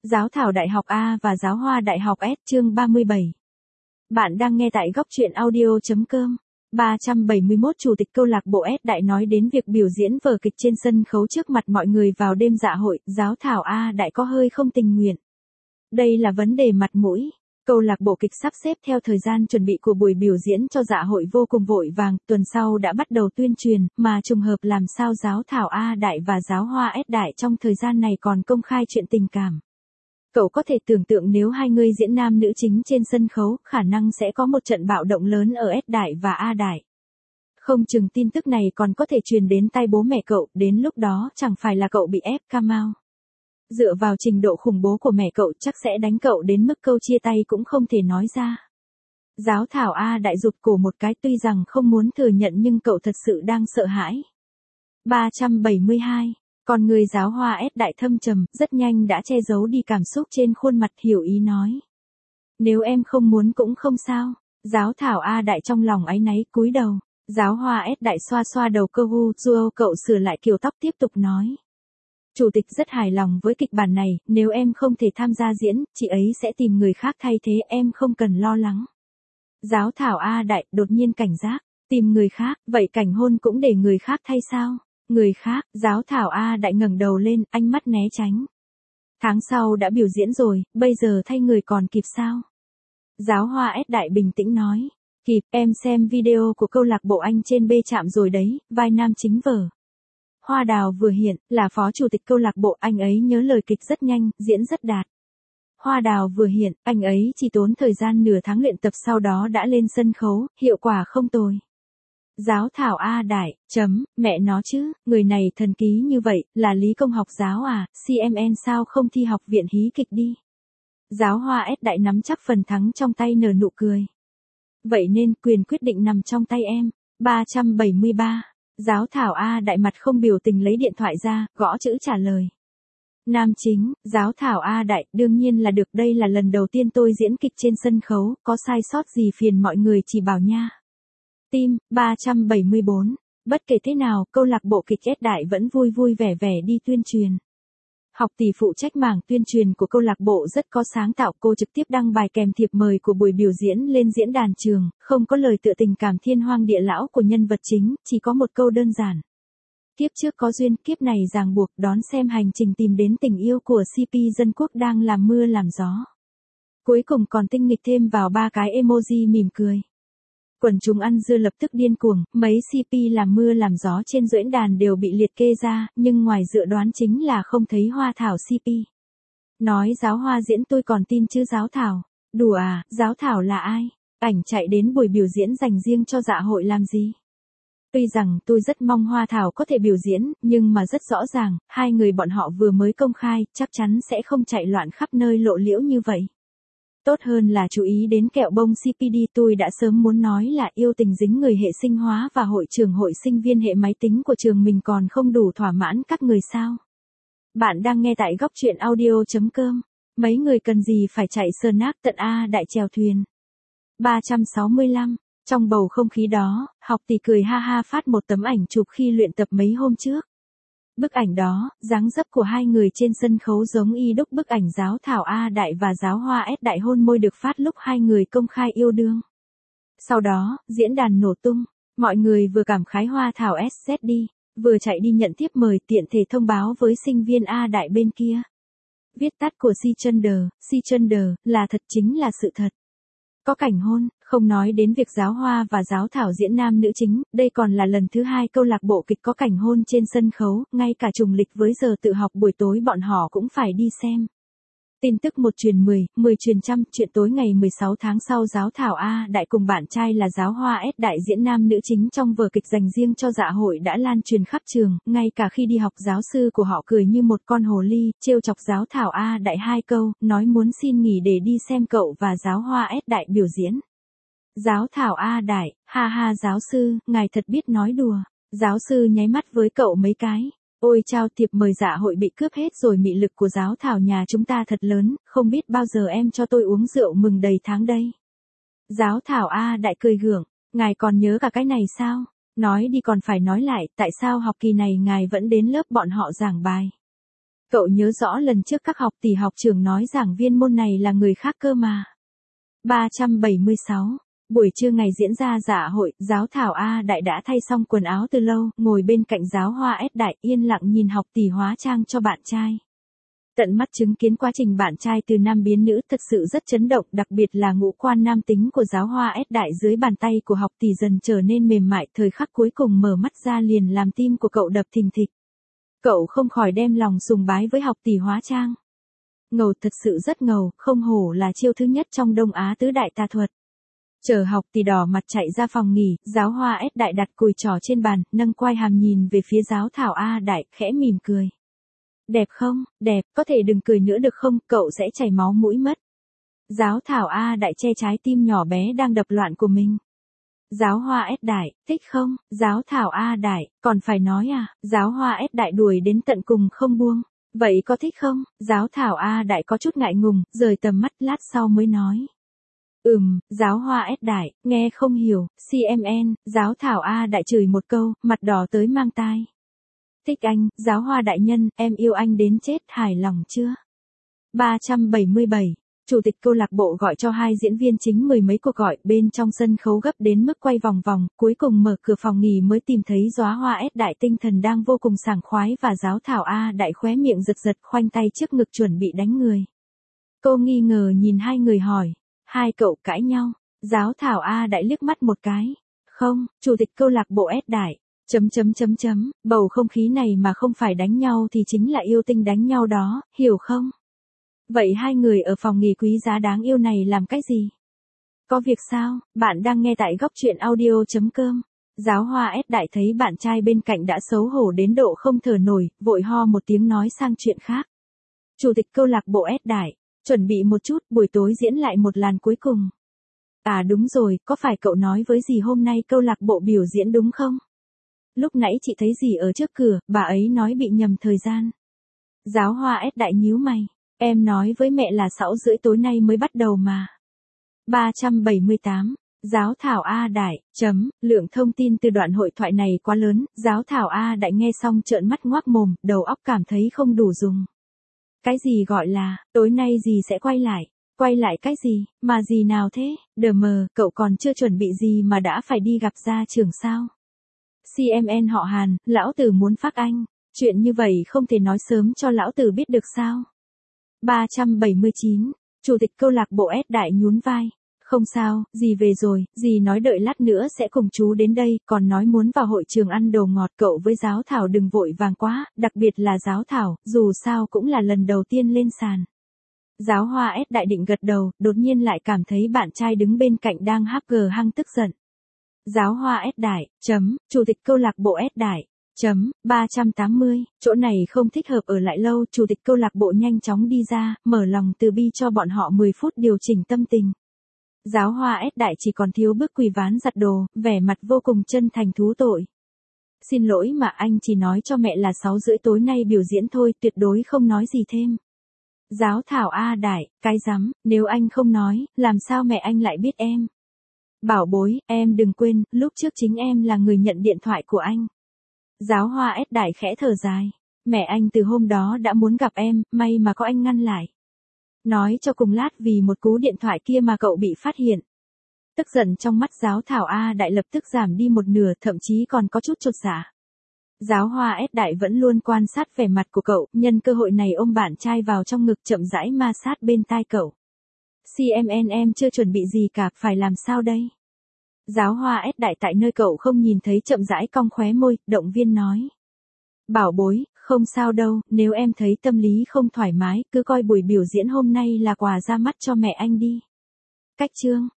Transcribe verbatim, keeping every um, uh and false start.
Giáo thảo Đại học A và Giáo hoa Đại học S chương ba mươi bảy. Bạn đang nghe tại góc truyện audio.com. ba trăm bảy mươi mốt Chủ tịch câu lạc bộ S Đại nói đến việc biểu diễn vở kịch trên sân khấu trước mặt mọi người vào đêm dạ hội, Giáo thảo A Đại có hơi không tình nguyện. Đây là vấn đề mặt mũi. Câu lạc bộ kịch sắp xếp theo thời gian chuẩn bị của buổi biểu diễn cho dạ hội vô cùng vội vàng, tuần sau đã bắt đầu tuyên truyền, mà trùng hợp làm sao Giáo thảo A Đại và Giáo hoa S Đại trong thời gian này còn công khai chuyện tình cảm. Cậu có thể tưởng tượng nếu hai người diễn nam nữ chính trên sân khấu, khả năng sẽ có một trận bạo động lớn ở S Đại và A Đại. Không chừng tin tức này còn có thể truyền đến tai bố mẹ cậu, đến lúc đó chẳng phải là cậu bị ép cam ao. Dựa vào trình độ khủng bố của mẹ cậu chắc sẽ đánh cậu đến mức câu chia tay cũng không thể nói ra. Giáo thảo A Đại rụt cổ một cái, tuy rằng không muốn thừa nhận nhưng cậu thật sự đang sợ hãi. ba trăm bảy mươi hai. Còn người Giáo hoa S Đại thâm trầm, rất nhanh đã che giấu đi cảm xúc trên khuôn mặt, hiểu ý nói. Nếu em không muốn cũng không sao. Giáo thảo A Đại trong lòng áy náy cúi đầu. Giáo hoa S Đại xoa xoa đầu cơ hu, Duo cậu sửa lại kiểu tóc tiếp tục nói. Chủ tịch rất hài lòng với kịch bản này, nếu em không thể tham gia diễn, chị ấy sẽ tìm người khác thay thế, em không cần lo lắng. Giáo thảo A Đại đột nhiên cảnh giác, tìm người khác, vậy cảnh hôn cũng để người khác thay sao? Người khác, Giáo thảo A Đại ngẩng đầu lên, ánh mắt né tránh. Tháng sau đã biểu diễn rồi, bây giờ thay người còn kịp sao? Giáo hoa S Đại bình tĩnh nói. Kịp, em xem video của câu lạc bộ anh trên B trạm rồi đấy, vai nam chính vở. Hoa Đào vừa hiện, là phó chủ tịch câu lạc bộ, anh ấy nhớ lời kịch rất nhanh, diễn rất đạt. Hoa Đào vừa hiện, anh ấy chỉ tốn thời gian nửa tháng luyện tập sau đó đã lên sân khấu, hiệu quả không tồi. Giáo thảo A Đại, chấm, mẹ nó chứ, người này thần ký như vậy, là lý công học giáo à, xê em en sao không thi học viện hí kịch đi. Giáo hoa S Đại nắm chắc phần thắng trong tay nở nụ cười. Vậy nên quyền quyết định nằm trong tay em. ba trăm bảy mươi ba. Giáo thảo A Đại mặt không biểu tình lấy điện thoại ra, gõ chữ trả lời. Nam chính, Giáo thảo A Đại, đương nhiên là được, đây là lần đầu tiên tôi diễn kịch trên sân khấu, có sai sót gì phiền mọi người chỉ bảo nha. Tim, ba trăm bảy mươi bốn. Bất kể thế nào, câu lạc bộ kịch S Đại vẫn vui vui vẻ vẻ đi tuyên truyền. Học tỷ phụ trách mảng tuyên truyền của câu lạc bộ rất có sáng tạo, cô trực tiếp đăng bài kèm thiệp mời của buổi biểu diễn lên diễn đàn trường, không có lời tựa tình cảm thiên hoang địa lão của nhân vật chính, chỉ có một câu đơn giản. Kiếp trước có duyên, kiếp này ràng buộc, đón xem hành trình tìm đến tình yêu của xê pê dân quốc đang làm mưa làm gió. Cuối cùng còn tinh nghịch thêm vào ba cái emoji mỉm cười. Quần chúng ăn dưa lập tức điên cuồng, mấy xê pê làm mưa làm gió trên diễn đàn đều bị liệt kê ra, nhưng ngoài dự đoán chính là không thấy Hoa Thảo xê pê. Nói Giáo hoa diễn tôi còn tin chứ Giáo thảo. Đùa à, Giáo thảo là ai? Ảnh chạy đến buổi biểu diễn dành riêng cho dạ hội làm gì? Tuy rằng tôi rất mong Hoa Thảo có thể biểu diễn, nhưng mà rất rõ ràng, hai người bọn họ vừa mới công khai, chắc chắn sẽ không chạy loạn khắp nơi lộ liễu như vậy. Tốt hơn là chú ý đến kẹo bông xê pê đi, tôi đã sớm muốn nói là yêu tình dính người hệ sinh hóa và hội trưởng hội sinh viên hệ máy tính của trường mình còn không đủ thỏa mãn các người sao. Bạn đang nghe tại góc truyện audio.com. Mấy người cần gì phải chạy sờ nát tận A Đại chèo thuyền. ba trăm sáu mươi lăm. Trong bầu không khí đó, học tỷ cười ha ha phát một tấm ảnh chụp khi luyện tập mấy hôm trước. Bức ảnh đó, dáng dấp của hai người trên sân khấu giống y đúc bức ảnh Giáo thảo A Đại và Giáo hoa S Đại hôn môi được phát lúc hai người công khai yêu đương. Sau đó, diễn đàn nổ tung, mọi người vừa cảm khái Hoa Thảo ét zét đi, vừa chạy đi nhận tiếp mời tiện thể thông báo với sinh viên A Đại bên kia. Viết tắt của Cisgender, Cisgender, là thật chính là sự thật. Có cảnh hôn, không nói đến việc Giáo hoa và Giáo thảo diễn nam nữ chính, đây còn là lần thứ hai câu lạc bộ kịch có cảnh hôn trên sân khấu, ngay cả trùng lịch với giờ tự học buổi tối bọn họ cũng phải đi xem. Tin tức một truyền mười, mười truyền trăm, chuyện tối ngày mười sáu tháng sau Giáo thảo A Đại cùng bạn trai là Giáo hoa S Đại diễn nam nữ chính trong vở kịch dành riêng cho dạ hội đã lan truyền khắp trường, ngay cả khi đi học giáo sư của họ cười như một con hồ ly, trêu chọc Giáo thảo A Đại hai câu, nói muốn xin nghỉ để đi xem cậu và Giáo hoa S Đại biểu diễn. Giáo thảo A Đại, ha ha giáo sư, ngài thật biết nói đùa. Giáo sư nháy mắt với cậu mấy cái. Ôi chao, thiệp mời dạ hội bị cướp hết rồi, mị lực của Giáo thảo nhà chúng ta thật lớn, không biết bao giờ em cho tôi uống rượu mừng đầy tháng đây. Giáo thảo A Đại cười gượng, ngài còn nhớ cả cái này sao? Nói đi còn phải nói lại, tại sao học kỳ này ngài vẫn đến lớp bọn họ giảng bài? Cậu nhớ rõ lần trước các học tỷ học trưởng nói giảng viên môn này là người khác cơ mà. ba trăm bảy mươi sáu. Buổi trưa ngày diễn ra dạ hội, giáo thảo A Đại đã thay xong quần áo từ lâu, ngồi bên cạnh giáo hoa S Đại yên lặng nhìn học tỷ hóa trang cho bạn trai. Tận mắt chứng kiến quá trình bạn trai từ nam biến nữ thật sự rất chấn động, đặc biệt là ngũ quan nam tính của giáo hoa S Đại dưới bàn tay của học tỷ dần trở nên mềm mại, thời khắc cuối cùng mở mắt ra liền làm tim của cậu đập thình thịch. Cậu không khỏi đem lòng sùng bái với học tỷ hóa trang. Ngầu, thật sự rất ngầu, không hổ là chiêu thứ nhất trong Đông Á tứ đại tà thuật. Chờ học tỷ đỏ mặt chạy ra phòng nghỉ, giáo hoa S Đại đặt cùi trỏ trên bàn, nâng quai hàm nhìn về phía giáo thảo A Đại, khẽ mỉm cười. Đẹp không, đẹp, có thể đừng cười nữa được không, cậu sẽ chảy máu mũi mất. Giáo thảo A Đại che trái tim nhỏ bé đang đập loạn của mình. Giáo hoa S Đại, thích không, giáo thảo A Đại, còn phải nói à, giáo hoa S Đại đuổi đến tận cùng không buông. Vậy có thích không, giáo thảo A Đại có chút ngại ngùng, rời tầm mắt lát sau mới nói. Ừm, giáo hoa S Đại, nghe không hiểu, xê em en, giáo thảo A Đại chửi một câu, mặt đỏ tới mang tai. Thích anh, giáo hoa đại nhân, em yêu anh đến chết, hài lòng chưa? ba trăm bảy mươi bảy. Chủ tịch câu lạc bộ gọi cho hai diễn viên chính mười mấy cuộc gọi, bên trong sân khấu gấp đến mức quay vòng vòng, cuối cùng mở cửa phòng nghỉ mới tìm thấy giáo hoa S Đại tinh thần đang vô cùng sảng khoái và giáo thảo A Đại khóe miệng giật giật khoanh tay trước ngực chuẩn bị đánh người. Cô nghi ngờ nhìn hai người hỏi, hai cậu cãi nhau, giáo thảo A Đại liếc mắt một cái. Không, chủ tịch câu lạc bộ S Đại. Chấm chấm chấm chấm, bầu không khí này mà không phải đánh nhau thì chính là yêu tinh đánh nhau đó, hiểu không? Vậy hai người ở phòng nghỉ quý giá đáng yêu này làm cái gì? Có việc sao? Bạn đang nghe tại góc truyện audio chấm com. Giáo hoa S Đại thấy bạn trai bên cạnh đã xấu hổ đến độ không thở nổi, vội ho một tiếng nói sang chuyện khác. Chủ tịch câu lạc bộ S Đại, chuẩn bị một chút, buổi tối diễn lại một làn cuối cùng. À đúng rồi, có phải cậu nói với dì hôm nay câu lạc bộ biểu diễn đúng không? Lúc nãy chị thấy dì ở trước cửa, bà ấy nói bị nhầm thời gian. Giáo hoa S Đại nhíu mày. Em nói với mẹ là sáu rưỡi tối nay mới bắt đầu mà. ba trăm bảy mươi tám. Giáo thảo A Đại, chấm, lượng thông tin từ đoạn hội thoại này quá lớn, giáo thảo A Đại nghe xong trợn mắt ngoác mồm, đầu óc cảm thấy không đủ dùng. Cái gì gọi là, tối nay dì sẽ quay lại, quay lại cái gì, mà gì nào thế, đờ mờ, cậu còn chưa chuẩn bị gì mà đã phải đi gặp gia trưởng sao? xê em en họ Hàn, lão tử muốn phác anh, chuyện như vậy không thể nói sớm cho lão tử biết được sao? ba trăm bảy mươi chín. Chủ tịch câu lạc bộ S Đại nhún vai. Không sao, dì về rồi, dì nói đợi lát nữa sẽ cùng chú đến đây, còn nói muốn vào hội trường ăn đồ ngọt, cậu với giáo thảo đừng vội vàng quá, đặc biệt là giáo thảo, dù sao cũng là lần đầu tiên lên sàn. Giáo hoa S Đại định gật đầu, đột nhiên lại cảm thấy bạn trai đứng bên cạnh đang hắc gờ hăng tức giận. Giáo hoa S Đại, chấm, chủ tịch câu lạc bộ S Đại, chấm, ba trăm tám mươi, chỗ này không thích hợp ở lại lâu, chủ tịch câu lạc bộ nhanh chóng đi ra, mở lòng từ bi cho bọn họ mười phút điều chỉnh tâm tình. Giáo hoa S Đại chỉ còn thiếu bước quỳ ván giặt đồ, vẻ mặt vô cùng chân thành thú tội. Xin lỗi mà anh chỉ nói cho mẹ là sáu rưỡi tối nay biểu diễn thôi, tuyệt đối không nói gì thêm. Giáo thảo A Đại, cái rắm, nếu anh không nói, làm sao mẹ anh lại biết em? Bảo bối, em đừng quên, lúc trước chính em là người nhận điện thoại của anh. Giáo hoa S Đại khẽ thở dài. Mẹ anh từ hôm đó đã muốn gặp em, may mà có anh ngăn lại. Nói cho cùng lát vì một cú điện thoại kia mà cậu bị phát hiện. Tức giận trong mắt giáo thảo A Đại lập tức giảm đi một nửa, thậm chí còn có chút chột dạ. Giáo hoa S Đại vẫn luôn quan sát vẻ mặt của cậu, nhân cơ hội này ôm bạn trai vào trong ngực chậm rãi ma sát bên tai cậu. xê em en em chưa chuẩn bị gì cả, phải làm sao đây? Giáo hoa S Đại tại nơi cậu không nhìn thấy chậm rãi cong khóe môi, động viên nói. Bảo bối, không sao đâu, nếu em thấy tâm lý không thoải mái, cứ coi buổi biểu diễn hôm nay là quà ra mắt cho mẹ anh đi. Cách chương.